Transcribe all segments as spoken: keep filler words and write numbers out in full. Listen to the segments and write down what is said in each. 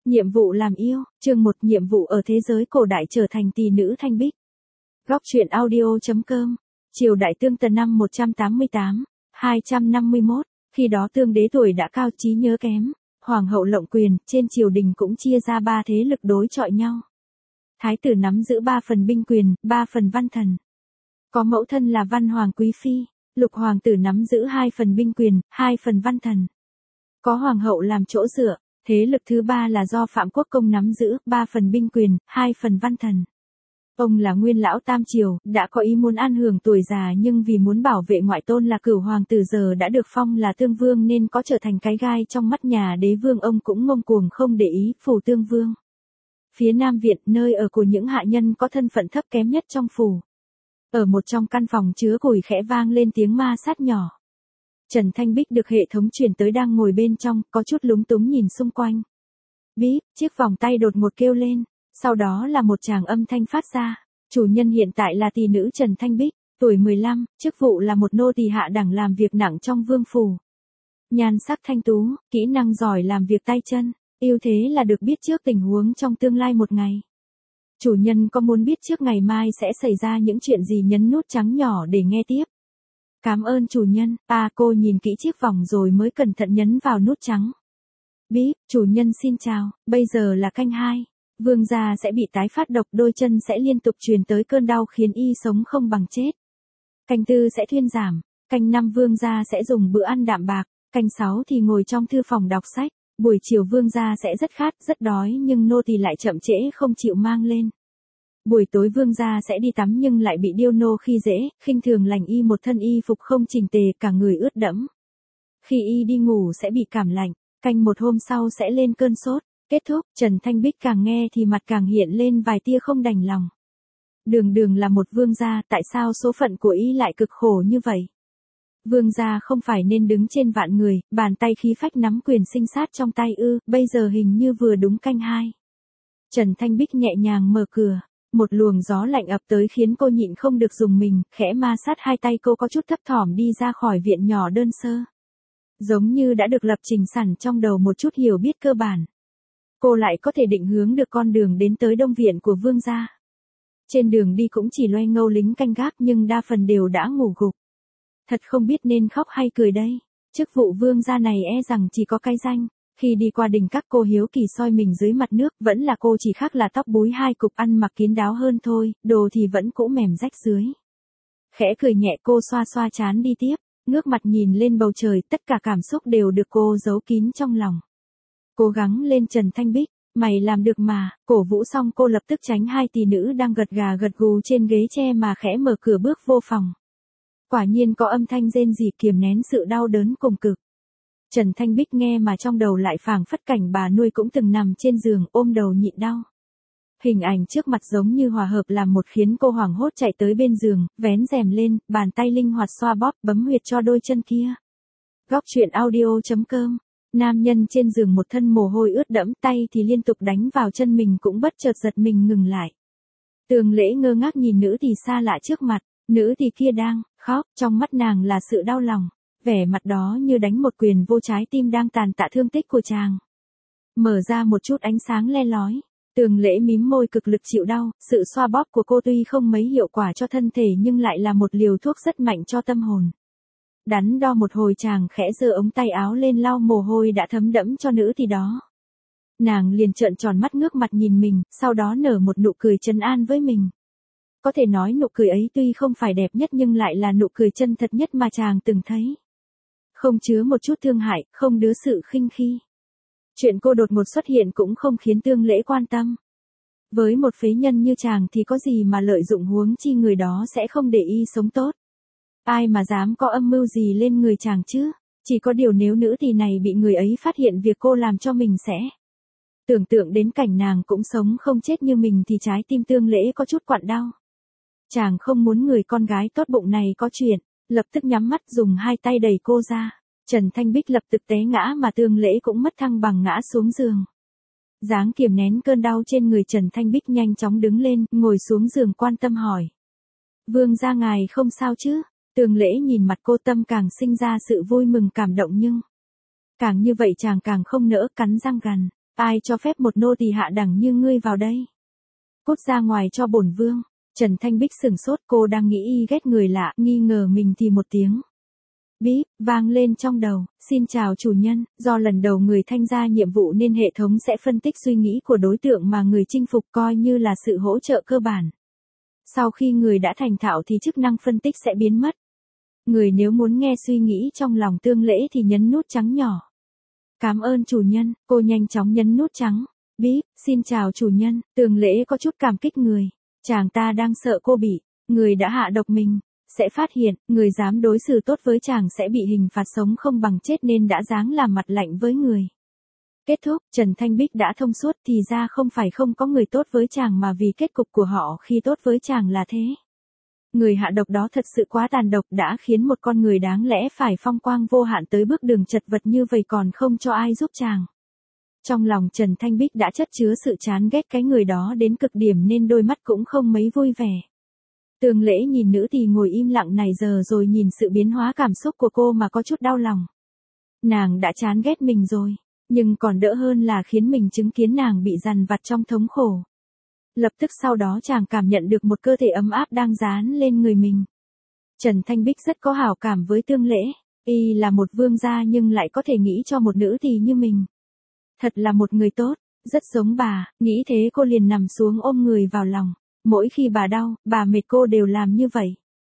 Nhiệm vụ làm yêu, chương một nhiệm vụ ở thế giới cổ đại trở thành tỷ nữ Thanh Bích. Góc truyện audio.com, triều đại Tương Tần năm một trăm tám mươi tám, hai trăm năm mươi mốt, khi đó Tương đế tuổi đã cao trí nhớ kém, hoàng hậu lộng quyền, trên triều đình cũng chia ra ba thế lực đối chọi nhau. Thái tử nắm giữ ba phần binh quyền, ba phần văn thần. Có mẫu thân là văn hoàng quý phi, lục hoàng tử nắm giữ hai phần binh quyền, hai phần văn thần. Có hoàng hậu làm chỗ dựa. Thế lực thứ ba là do Phạm Quốc Công nắm giữ, ba phần binh quyền, hai phần văn thần. Ông là nguyên lão tam triều, đã có ý muốn an hưởng tuổi già nhưng vì muốn bảo vệ ngoại tôn là cửu hoàng tử giờ đã được phong là tương vương nên có trở thành cái gai trong mắt nhà đế vương, ông cũng ngông cuồng không để ý phủ tương vương. Phía Nam Viện, nơi ở của những hạ nhân có thân phận thấp kém nhất trong phủ. Ở một trong căn phòng chứa củi khẽ vang lên tiếng ma sát nhỏ. Trần Thanh Bích được hệ thống truyền tới đang ngồi bên trong, có chút lúng túng nhìn xung quanh. Bíp, chiếc vòng tay đột ngột kêu lên, sau đó là một tràng âm thanh phát ra. Chủ nhân hiện tại là tỷ nữ Trần Thanh Bích, tuổi mười lăm, chức vụ là một nô tỳ hạ đẳng làm việc nặng trong vương phủ. Nhan sắc thanh tú, kỹ năng giỏi làm việc tay chân, ưu thế là được biết trước tình huống trong tương lai một ngày. Chủ nhân có muốn biết trước ngày mai sẽ xảy ra những chuyện gì, nhấn nút trắng nhỏ để nghe tiếp. Cảm ơn chủ nhân, à cô nhìn kỹ chiếc vòng rồi mới cẩn thận nhấn vào nút trắng. Bíp, chủ nhân xin chào, bây giờ là canh hai. Vương gia sẽ bị tái phát độc, đôi chân sẽ liên tục truyền tới cơn đau khiến y sống không bằng chết. Canh tư sẽ thuyên giảm, canh năm vương gia sẽ dùng bữa ăn đạm bạc, canh sáu thì ngồi trong thư phòng đọc sách, buổi chiều vương gia sẽ rất khát, rất đói nhưng nô tỳ lại chậm trễ không chịu mang lên. Buổi tối vương gia sẽ đi tắm nhưng lại bị điêu nô khi dễ, khinh thường lành y một thân y phục không chỉnh tề, cả người ướt đẫm. Khi y đi ngủ sẽ bị cảm lạnh, canh một hôm sau sẽ lên cơn sốt. Kết thúc, Trần Thanh Bích càng nghe thì mặt càng hiện lên vài tia không đành lòng. Đường đường là một vương gia, tại sao số phận của y lại cực khổ như vậy? Vương gia không phải nên đứng trên vạn người, bàn tay khí phách nắm quyền sinh sát trong tay ư, bây giờ hình như vừa đúng canh hai. Trần Thanh Bích nhẹ nhàng mở cửa. Một luồng gió lạnh ập tới khiến cô nhịn không được dùng mình, khẽ ma sát hai tay cô có chút thấp thỏm đi ra khỏi viện nhỏ đơn sơ. Giống như đã được lập trình sẵn trong đầu một chút hiểu biết cơ bản. Cô lại có thể định hướng được con đường đến tới đông viện của vương gia. Trên đường đi cũng chỉ loay ngâu lính canh gác nhưng đa phần đều đã ngủ gục. Thật không biết nên khóc hay cười đây. Chức vụ vương gia này e rằng chỉ có cái danh. Khi đi qua đình các cô hiếu kỳ soi mình dưới mặt nước, vẫn là cô, chỉ khác là tóc búi hai cục, ăn mặc kín đáo hơn thôi, đồ thì vẫn cũ mềm rách dưới. Khẽ cười nhẹ cô xoa xoa trán đi tiếp, ngước mặt nhìn lên bầu trời, tất cả cảm xúc đều được cô giấu kín trong lòng. Cố gắng lên Trần Thanh Bích, mày làm được mà, cổ vũ xong cô lập tức tránh hai tỷ nữ đang gật gà gật gù trên ghế tre mà khẽ mở cửa bước vô phòng. Quả nhiên có âm thanh rên rỉ kiềm nén sự đau đớn cùng cực. Trần Thanh Bích nghe mà trong đầu lại phảng phất cảnh bà nuôi cũng từng nằm trên giường ôm đầu nhịn đau. Hình ảnh trước mặt giống như hòa hợp làm một khiến cô hoảng hốt chạy tới bên giường, vén rèm lên, bàn tay linh hoạt xoa bóp bấm huyệt cho đôi chân kia. Góc truyện audio.com, nam nhân trên giường một thân mồ hôi ướt đẫm, tay thì liên tục đánh vào chân mình cũng bất chợt giật mình ngừng lại. Tường Lễ ngơ ngác nhìn nữ thì xa lạ trước mặt, nữ thì kia đang khóc, trong mắt nàng là sự đau lòng. Vẻ mặt đó như đánh một quyền vô trái tim đang tàn tạ thương tích của chàng. Mở ra một chút ánh sáng le lói. Tường Lễ mím môi cực lực chịu đau, sự xoa bóp của cô tuy không mấy hiệu quả cho thân thể nhưng lại là một liều thuốc rất mạnh cho tâm hồn. Đắn đo một hồi chàng khẽ giơ ống tay áo lên lau mồ hôi đã thấm đẫm cho nữ thì đó. Nàng liền trợn tròn mắt ngước mặt nhìn mình, sau đó nở một nụ cười trấn an với mình. Có thể nói nụ cười ấy tuy không phải đẹp nhất nhưng lại là nụ cười chân thật nhất mà chàng từng thấy. Không chứa một chút thương hại, không đứa sự khinh khi. Chuyện cô đột ngột xuất hiện cũng không khiến Tương Lễ quan tâm. Với một phế nhân như chàng thì có gì mà lợi dụng, huống chi người đó sẽ không để y sống tốt. Ai mà dám có âm mưu gì lên người chàng chứ? Chỉ có điều nếu nữ tỳ này bị người ấy phát hiện việc cô làm cho mình sẽ. Tưởng tượng đến cảnh nàng cũng sống không chết như mình thì trái tim Tương Lễ có chút quặn đau. Chàng không muốn người con gái tốt bụng này có chuyện. Lập tức nhắm mắt dùng hai tay đẩy cô ra. Trần Thanh Bích lập tức té ngã mà Tương Lễ cũng mất thăng bằng ngã xuống giường. Dáng kiềm nén cơn đau trên người Trần Thanh Bích nhanh chóng đứng lên, ngồi xuống giường quan tâm hỏi. Vương gia ngài không sao chứ? Tương Lễ nhìn mặt cô, tâm càng sinh ra sự vui mừng cảm động nhưng. Càng như vậy chàng càng không nỡ, cắn răng gằn. Ai cho phép một nô tỳ hạ đẳng như ngươi vào đây? Cút ra ngoài cho bổn vương. Trần Thanh Bích sửng sốt, cô đang nghĩ y ghét người lạ, nghi ngờ mình thì một tiếng bíp vang lên trong đầu. Xin chào chủ nhân, do lần đầu người thanh ra nhiệm vụ nên hệ thống sẽ phân tích suy nghĩ của đối tượng mà người chinh phục, coi như là sự hỗ trợ cơ bản. Sau khi người đã thành thạo thì chức năng phân tích sẽ biến mất. Người nếu muốn nghe suy nghĩ trong lòng Tương Lễ thì nhấn nút trắng nhỏ. Cảm ơn chủ nhân, cô nhanh chóng nhấn nút trắng. Bíp, xin chào chủ nhân. Tương Lễ có chút cảm kích người. Chàng ta đang sợ cô bị người đã hạ độc mình sẽ phát hiện, người dám đối xử tốt với chàng sẽ bị hình phạt sống không bằng chết nên đã dáng làm mặt lạnh với người. Kết thúc, Trần Thanh Bích đã thông suốt, thì ra không phải không có người tốt với chàng mà vì kết cục của họ khi tốt với chàng là thế. Người hạ độc đó thật sự quá tàn độc, đã khiến một con người đáng lẽ phải phong quang vô hạn tới bước đường chật vật như vậy còn không cho ai giúp chàng. Trong lòng Trần Thanh Bích đã chất chứa sự chán ghét cái người đó đến cực điểm nên đôi mắt cũng không mấy vui vẻ. Tương Lễ nhìn nữ thì ngồi im lặng này giờ rồi nhìn sự biến hóa cảm xúc của cô mà có chút đau lòng. Nàng đã chán ghét mình rồi, nhưng còn đỡ hơn là khiến mình chứng kiến nàng bị dằn vặt trong thống khổ. Lập tức sau đó chàng cảm nhận được một cơ thể ấm áp đang dán lên người mình. Trần Thanh Bích rất có hảo cảm với Tương Lễ, y là một vương gia nhưng lại có thể nghĩ cho một nữ thì như mình. Thật là một người tốt, rất giống bà, nghĩ thế cô liền nằm xuống ôm người vào lòng. Mỗi khi bà đau, bà mệt cô đều làm như vậy.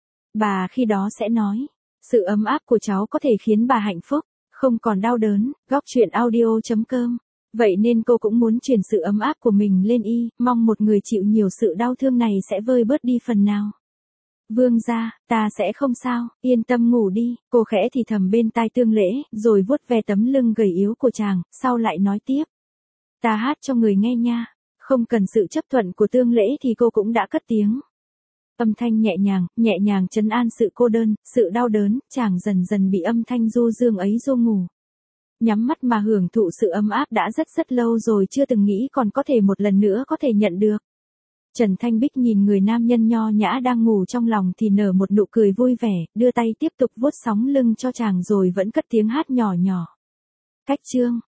Bà khi đó sẽ nói, sự ấm áp của cháu có thể khiến bà hạnh phúc, không còn đau đớn. Góc truyện audio chấm com. Vậy nên cô cũng muốn truyền sự ấm áp của mình lên y, mong một người chịu nhiều sự đau thương này sẽ vơi bớt đi phần nào. Vương gia, ta sẽ không sao, yên tâm ngủ đi, cô khẽ thì thầm bên tai Tương Lễ, rồi vuốt ve tấm lưng gầy yếu của chàng, sau lại nói tiếp. Ta hát cho người nghe nha. Không cần sự chấp thuận của Tương Lễ thì cô cũng đã cất tiếng. Âm thanh nhẹ nhàng, nhẹ nhàng trấn an sự cô đơn, sự đau đớn, chàng dần dần bị âm thanh du dương ấy du ngủ. Nhắm mắt mà hưởng thụ sự ấm áp đã rất rất lâu rồi chưa từng nghĩ còn có thể một lần nữa có thể nhận được. Trần Thanh Bích nhìn người nam nhân nho nhã đang ngủ trong lòng thì nở một nụ cười vui vẻ, đưa tay tiếp tục vuốt sóng lưng cho chàng rồi vẫn cất tiếng hát nhỏ nhỏ. Cách chương